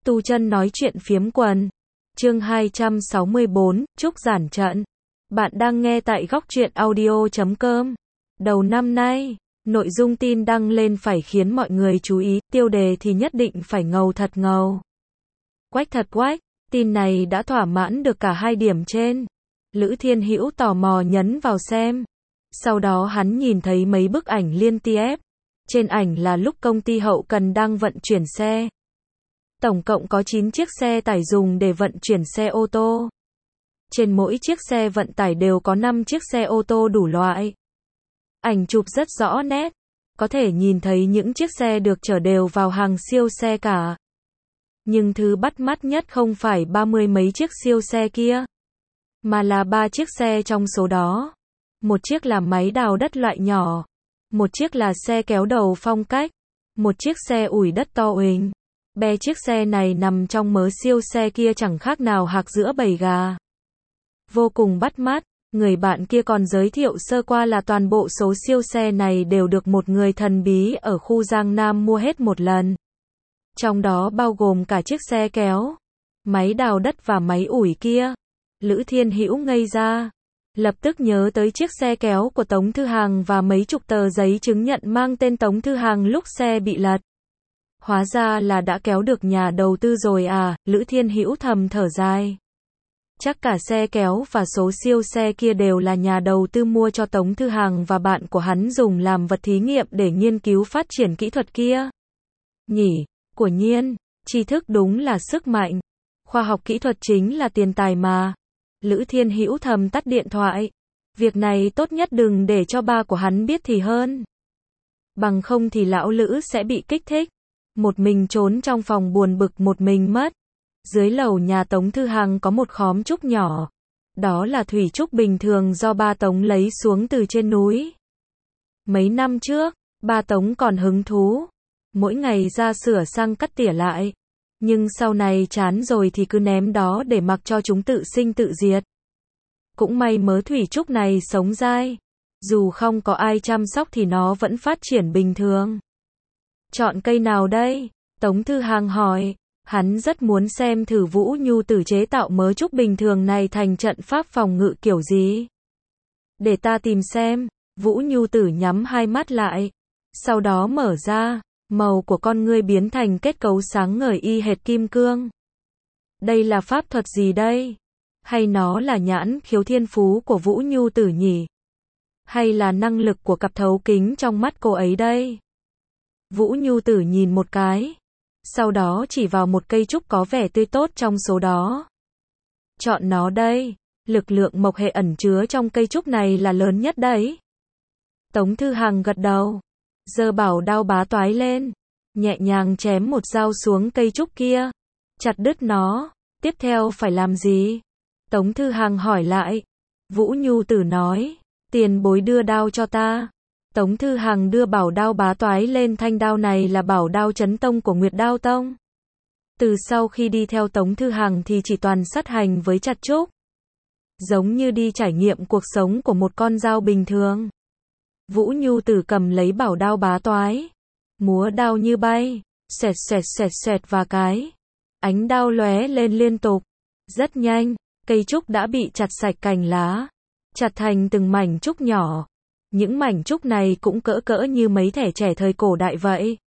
Tu chân nói chuyện phiếm quần. Chương 264, Trúc giản trận. Bạn đang nghe tại góc truyện audio.com. Đầu năm nay, nội dung tin đăng lên phải khiến mọi người chú ý, tiêu đề thì nhất định phải ngầu thật ngầu. Quách thật quách, tin này đã thỏa mãn được cả hai điểm trên. Lữ Thiên Hữu tò mò nhấn vào xem. Sau đó hắn nhìn thấy mấy bức ảnh liên tiếp. Trên ảnh là lúc công ty hậu cần đang vận chuyển xe. Tổng cộng có 9 chiếc xe tải dùng để vận chuyển xe ô tô. Trên mỗi chiếc xe vận tải đều có 5 chiếc xe ô tô đủ loại. Ảnh chụp rất rõ nét. Có thể nhìn thấy những chiếc xe được chở đều vào hàng siêu xe cả. Nhưng thứ bắt mắt nhất không phải 30 mấy chiếc siêu xe kia, mà là 3 chiếc xe trong số đó. Một chiếc là máy đào đất loại nhỏ. Một chiếc là xe kéo đầu phong cách. Một chiếc xe ủi đất to uỳnh. Bè chiếc xe này nằm trong mớ siêu xe kia chẳng khác nào hạc giữa bầy gà. Vô cùng bắt mắt, người bạn kia còn giới thiệu sơ qua là toàn bộ số siêu xe này đều được một người thần bí ở khu Giang Nam mua hết một lần. Trong đó bao gồm cả chiếc xe kéo, máy đào đất và máy ủi kia. Lữ Thiên Hữu ngây ra, lập tức nhớ tới chiếc xe kéo của Tống Thư Hàng và mấy chục tờ giấy chứng nhận mang tên Tống Thư Hàng lúc xe bị lật. Hóa ra là đã kéo được nhà đầu tư rồi à, Lữ Thiên Hữu thầm thở dài. Chắc cả xe kéo và số siêu xe kia đều là nhà đầu tư mua cho Tống Thư Hàng và bạn của hắn dùng làm vật thí nghiệm để nghiên cứu phát triển kỹ thuật kia. Nhỉ, của nhiên, tri thức đúng là sức mạnh. Khoa học kỹ thuật chính là tiền tài mà. Lữ Thiên Hữu thầm tắt điện thoại. Việc này tốt nhất đừng để cho ba của hắn biết thì hơn. Bằng không thì lão Lữ sẽ bị kích thích. Một mình trốn trong phòng buồn bực một mình mất. Dưới lầu nhà Tống Thư Hàng có một khóm trúc nhỏ. Đó là thủy trúc bình thường do ba Tống lấy xuống từ trên núi. Mấy năm trước, ba Tống còn hứng thú. Mỗi ngày ra sửa sang cắt tỉa lại. Nhưng sau này chán rồi thì cứ ném đó để mặc cho chúng tự sinh tự diệt. Cũng may mớ thủy trúc này sống dai. Dù không có ai chăm sóc thì nó vẫn phát triển bình thường. Chọn cây nào đây? Tống Thư Hàng hỏi. Hắn rất muốn xem thử Vũ Nhu Tử chế tạo mớ trúc bình thường này thành trận pháp phòng ngự kiểu gì. Để ta tìm xem. Vũ Nhu Tử nhắm hai mắt lại. Sau đó mở ra. Màu của con ngươi biến thành kết cấu sáng ngời y hệt kim cương. Đây là pháp thuật gì đây? Hay nó là nhãn khiếu thiên phú của Vũ Nhu Tử nhỉ? Hay là năng lực của cặp thấu kính trong mắt cô ấy đây? Vũ Nhu Tử nhìn một cái. Sau đó chỉ vào một cây trúc có vẻ tươi tốt trong số đó. Chọn nó đây. Lực lượng mộc hệ ẩn chứa trong cây trúc này là lớn nhất đấy. Tống Thư Hàng gật đầu. Giơ bảo đao bá toái lên. Nhẹ nhàng chém một dao xuống cây trúc kia. Chặt đứt nó. Tiếp theo phải làm gì? Tống Thư Hàng hỏi lại. Vũ Nhu Tử nói. Tiền bối đưa đao cho ta. Tống Thư Hàng đưa bảo đao bá toái lên. Thanh đao này là bảo đao chấn tông của Nguyệt Đao Tông. Từ sau khi đi theo Tống Thư Hàng thì chỉ toàn sát hành với chặt trúc. Giống như đi trải nghiệm cuộc sống của một con dao bình thường. Vũ Nhu Tử cầm lấy bảo đao bá toái. Múa đao như bay. Xẹt xẹt xẹt xẹt và cái. Ánh đao lóe lên liên tục. Rất nhanh, cây trúc đã bị chặt sạch cành lá. Chặt thành từng mảnh trúc nhỏ. Những mảnh trúc này cũng cỡ cỡ như mấy thẻ trẻ thời cổ đại vậy.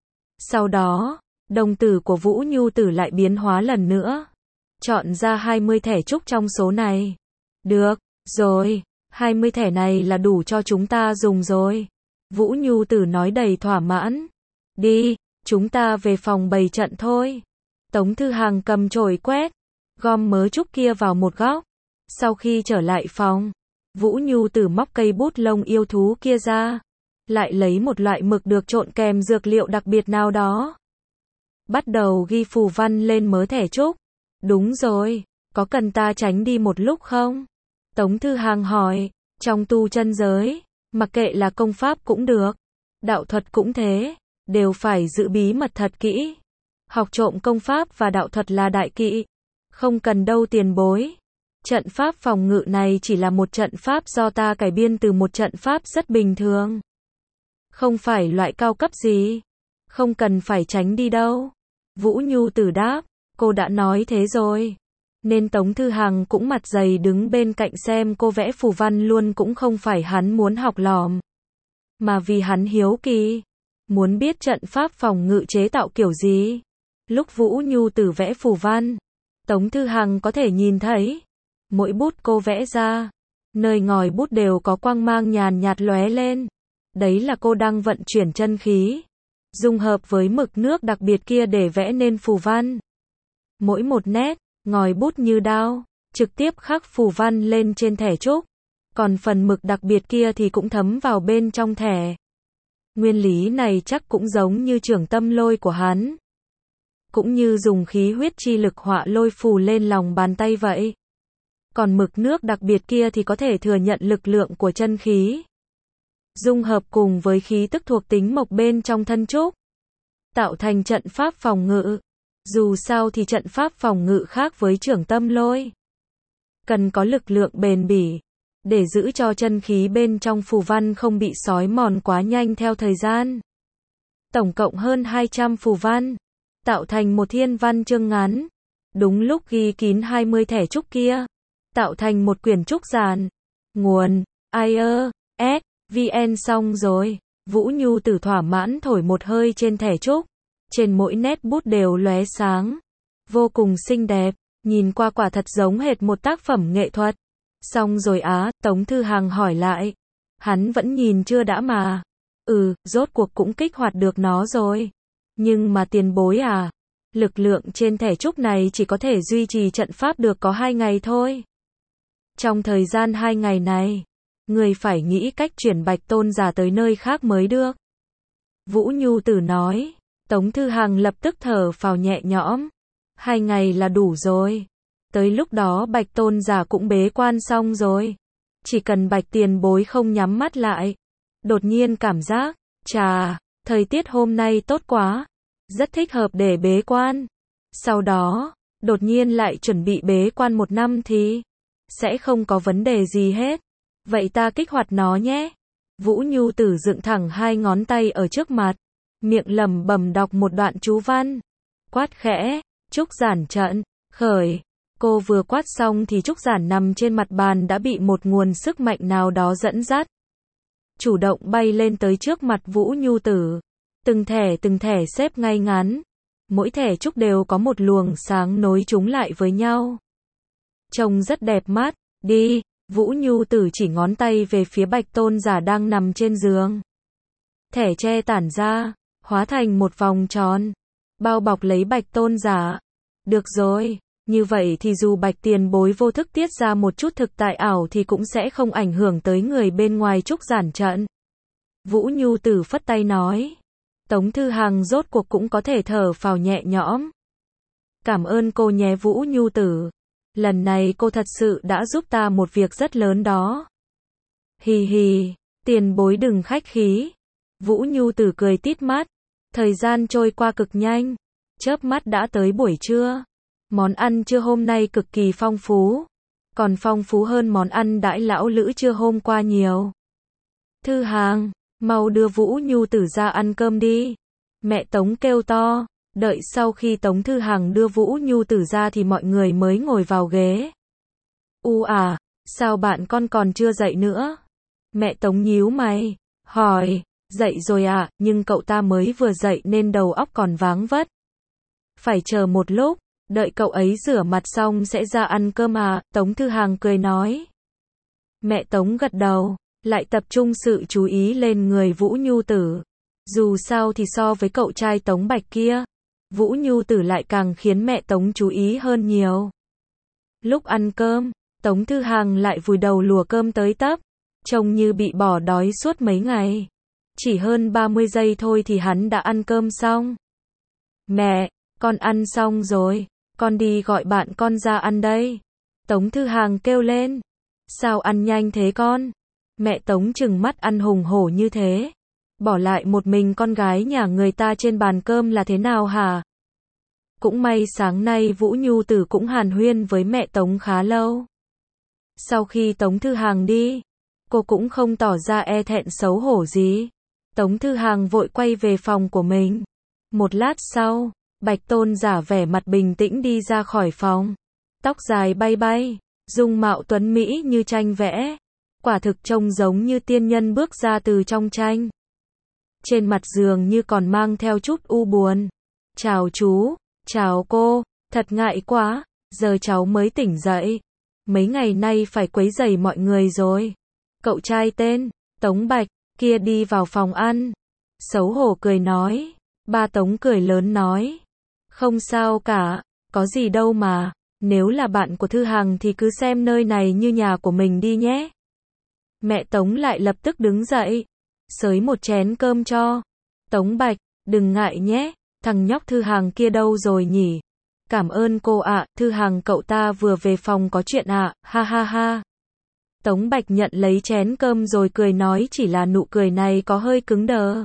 Sau đó, đồng tử của Vũ Nhu Tử lại biến hóa lần nữa. Chọn ra 20 thẻ trúc trong số này. Được, rồi, 20 thẻ này là đủ cho chúng ta dùng rồi. Vũ Nhu Tử nói đầy thỏa mãn. Đi, chúng ta về phòng bày trận thôi. Tống Thư Hàng cầm chổi quét, gom mớ trúc kia vào một góc. Sau khi trở lại phòng, Vũ Nhu Tử móc cây bút lông yêu thú kia ra. Lại lấy một loại mực được trộn kèm dược liệu đặc biệt nào đó. Bắt đầu ghi phù văn lên mớ thẻ trúc. Đúng rồi, có cần ta tránh đi một lúc không? Tống Thư Hàng hỏi. Trong tu chân giới, mặc kệ là công pháp cũng được, đạo thuật cũng thế, đều phải giữ bí mật thật kỹ. Học trộm công pháp và đạo thuật là đại kỵ. Không cần đâu tiền bối. Trận pháp phòng ngự này chỉ là một trận pháp do ta cải biên từ một trận pháp rất bình thường. Không phải loại cao cấp gì. Không cần phải tránh đi đâu. Vũ Nhu Tử đáp, cô đã nói thế rồi. Nên Tống Thư Hằng cũng mặt dày đứng bên cạnh xem cô vẽ phù văn luôn, cũng không phải hắn muốn học lỏm, mà vì hắn hiếu kỳ, muốn biết trận pháp phòng ngự chế tạo kiểu gì. Lúc Vũ Nhu Tử vẽ phù văn, Tống Thư Hằng có thể nhìn thấy, mỗi bút cô vẽ ra, nơi ngòi bút đều có quang mang nhàn nhạt lóe lên. Đấy là cô đang vận chuyển chân khí, dung hợp với mực nước đặc biệt kia để vẽ nên phù văn. Mỗi một nét, ngòi bút như đao, trực tiếp khắc phù văn lên trên thẻ trúc. Còn phần mực đặc biệt kia thì cũng thấm vào bên trong thẻ. Nguyên lý này chắc cũng giống như trưởng tâm lôi của hắn, cũng như dùng khí huyết chi lực họa lôi phù lên lòng bàn tay vậy. Còn mực nước đặc biệt kia thì có thể thừa nhận lực lượng của chân khí, dung hợp cùng với khí tức thuộc tính mộc bên trong thân trúc, tạo thành trận pháp phòng ngự. Dù sao thì trận pháp phòng ngự khác với trưởng tâm lôi, cần có lực lượng bền bỉ, để giữ cho chân khí bên trong phù văn không bị xói mòn quá nhanh theo thời gian. Tổng cộng hơn 200 phù văn, tạo thành một thiên văn chương ngắn. Đúng lúc ghi kín 20 thẻ trúc kia, tạo thành một quyển trúc giản. Nguồn IE/SVN xong rồi. Vũ Nhu Tử thỏa mãn thổi một hơi trên thẻ trúc. Trên mỗi nét bút đều lóe sáng, vô cùng xinh đẹp, nhìn qua quả thật giống hệt một tác phẩm nghệ thuật. Xong rồi á, Tống Thư Hằng hỏi lại. Hắn vẫn nhìn chưa đã mà. Rốt cuộc cũng kích hoạt được nó rồi. Nhưng mà tiền bối à, lực lượng trên thẻ trúc này chỉ có thể duy trì trận pháp được có 2 ngày thôi. Trong thời gian 2 ngày này, người phải nghĩ cách chuyển Bạch Tôn giả tới nơi khác mới được. Vũ Nhu Tử nói. Tống Thư Hằng lập tức thở phào nhẹ nhõm. 2 ngày là đủ rồi. Tới lúc đó Bạch Tôn giả cũng bế quan xong rồi. Chỉ cần Bạch tiền bối không nhắm mắt lại. Đột nhiên cảm giác, chà, thời tiết hôm nay tốt quá, rất thích hợp để bế quan. Sau đó, đột nhiên lại chuẩn bị bế quan 1 năm thì sẽ không có vấn đề gì hết. Vậy ta kích hoạt nó nhé. Vũ Nhu Tử dựng thẳng 2 ngón tay ở trước mặt, miệng lẩm bẩm đọc một đoạn chú văn, quát khẽ, trúc giản trận, khởi. Cô vừa quát xong thì trúc giản nằm trên mặt bàn đã bị một nguồn sức mạnh nào đó dẫn dắt, chủ động bay lên tới trước mặt Vũ Nhu Tử. Từng thẻ xếp ngay ngắn, mỗi thẻ trúc đều có một luồng sáng nối chúng lại với nhau. Trông rất đẹp mắt, đi. Vũ Nhu Tử chỉ ngón tay về phía Bạch Tôn giả đang nằm trên giường. Thẻ tre tản ra, hóa thành một vòng tròn, bao bọc lấy Bạch Tôn giả. Được rồi, như vậy thì dù Bạch tiền bối vô thức tiết ra một chút thực tại ảo thì cũng sẽ không ảnh hưởng tới người bên ngoài trúc giản trận. Vũ Nhu Tử phất tay nói. Tống Thư Hằng rốt cuộc cũng có thể thở phào nhẹ nhõm. Cảm ơn cô nhé Vũ Nhu Tử. Lần này cô thật sự đã giúp ta một việc rất lớn đó. Hì hì, tiền bối đừng khách khí. Vũ Nhu Tử cười tít mắt. Thời gian trôi qua cực nhanh, chớp mắt đã tới buổi trưa. Món ăn trưa hôm nay cực kỳ phong phú, còn phong phú hơn món ăn đãi lão lữ trưa hôm qua nhiều. Thư Hằng, mau đưa Vũ Nhu Tử ra ăn cơm đi. Mẹ Tống kêu to. Đợi sau khi Tống Thư Hằng đưa Vũ Nhu Tử ra thì mọi người mới ngồi vào ghế. Sao bạn con còn chưa dậy nữa? Mẹ Tống nhíu mày, hỏi. Dậy rồi à, nhưng cậu ta mới vừa dậy nên đầu óc còn váng vất. Phải chờ một lúc, đợi cậu ấy rửa mặt xong sẽ ra ăn cơm à, Tống Thư Hằng cười nói. Mẹ Tống gật đầu, lại tập trung sự chú ý lên người Vũ Nhu Tử. Dù sao thì so với cậu trai Tống Bạch kia, Vũ Nhu Tử lại càng khiến mẹ Tống chú ý hơn nhiều. Lúc ăn cơm, Tống Thư Hằng lại vùi đầu lùa cơm tới tấp, trông như bị bỏ đói suốt mấy ngày. Chỉ hơn 30 giây thôi thì hắn đã ăn cơm xong. Mẹ, con ăn xong rồi, con đi gọi bạn con ra ăn đây. Tống Thư Hằng kêu lên. Sao ăn nhanh thế con? Mẹ Tống trừng mắt ăn hùng hổ như thế. Bỏ lại một mình con gái nhà người ta trên bàn cơm là thế nào hả? Cũng may sáng nay Vũ Nhu Tử cũng hàn huyên với mẹ Tống khá lâu. Sau khi Tống Thư Hằng đi, cô cũng không tỏ ra e thẹn xấu hổ gì. Tống Thư Hằng vội quay về phòng của mình. Một lát sau, Bạch Tôn giả vẻ mặt bình tĩnh đi ra khỏi phòng. Tóc dài bay bay, dung mạo tuấn mỹ như tranh vẽ. Quả thực trông giống như tiên nhân bước ra từ trong tranh. Trên mặt dường như còn mang theo chút u buồn. Chào chú, chào cô, thật ngại quá, giờ cháu mới tỉnh dậy. Mấy ngày nay phải quấy rầy mọi người rồi. Cậu trai tên Tống Bạch kia đi vào phòng ăn. Xấu hổ cười nói. Ba Tống cười lớn nói. Không sao cả, có gì đâu mà. Nếu là bạn của Thư Hằng thì cứ xem nơi này như nhà của mình đi nhé. Mẹ Tống lại lập tức đứng dậy. Xới một chén cơm cho. Tống Bạch, đừng ngại nhé. Thằng nhóc Thư Hằng kia đâu rồi nhỉ? Cảm ơn cô ạ, Thư Hằng cậu ta vừa về phòng có chuyện ạ, ha ha ha. Tống Bạch nhận lấy chén cơm rồi cười nói, chỉ là nụ cười này có hơi cứng đờ.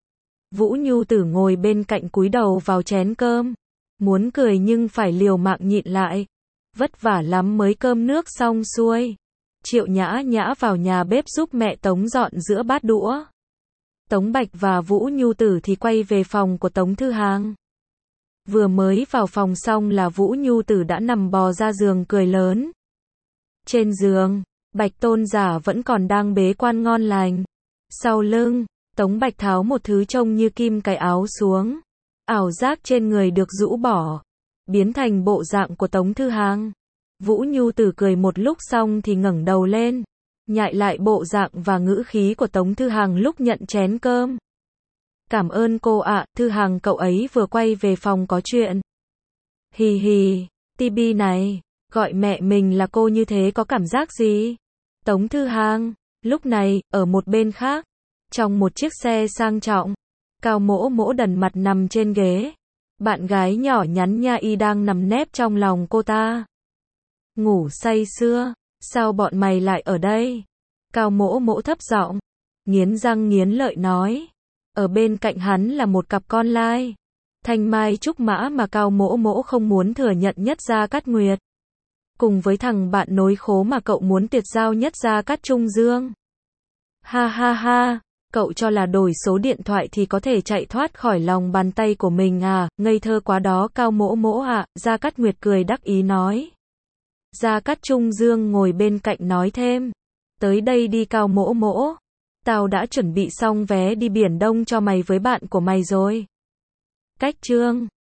Vũ Nhu Tử ngồi bên cạnh cúi đầu vào chén cơm. Muốn cười nhưng phải liều mạng nhịn lại. Vất vả lắm mới cơm nước xong xuôi. Triệu Nhã Nhã vào nhà bếp giúp mẹ Tống dọn giữa bát đũa. Tống Bạch và Vũ Nhu Tử thì quay về phòng của Tống Thư Hằng. Vừa mới vào phòng xong là Vũ Nhu Tử đã nằm bò ra giường cười lớn. Trên giường, Bạch Tôn giả vẫn còn đang bế quan ngon lành. Sau lưng, Tống Bạch tháo một thứ trông như kim cái áo xuống. Ảo giác trên người được rũ bỏ, biến thành bộ dạng của Tống Thư Hằng. Vũ Nhu Tử cười một lúc xong thì ngẩng đầu lên, nhại lại bộ dạng và ngữ khí của Tống Thư Hằng lúc nhận chén cơm. Cảm ơn cô ạ, Thư Hằng cậu ấy vừa quay về phòng có chuyện. Hì hì, Tibi này, gọi mẹ mình là cô như thế có cảm giác gì? Tống Thư Hằng, lúc này, ở một bên khác, trong một chiếc xe sang trọng, Cao Mỗ Mỗ đần mặt nằm trên ghế. Bạn gái nhỏ nhắn Nha Y đang nằm nép trong lòng cô ta. Ngủ say sưa, sao bọn mày lại ở đây? Cao Mỗ Mỗ thấp giọng, nghiến răng nghiến lợi nói. Ở bên cạnh hắn là một cặp con lai. Thanh Mai Trúc Mã mà Cao Mỗ Mỗ không muốn thừa nhận nhất Gia Cát Nguyệt. Cùng với thằng bạn nối khố mà cậu muốn tiệt giao nhất Gia Cát Trung Dương. Ha ha ha, cậu cho là đổi số điện thoại thì có thể chạy thoát khỏi lòng bàn tay của mình à, ngây thơ quá đó Cao Mỗ Mỗ ạ, Gia Cát Nguyệt cười đắc ý nói. Gia Cát Trung Dương ngồi bên cạnh nói thêm. Tới đây đi Cao Mỗ Mỗ. Tao đã chuẩn bị xong vé đi Biển Đông cho mày với bạn của mày rồi. Cách chương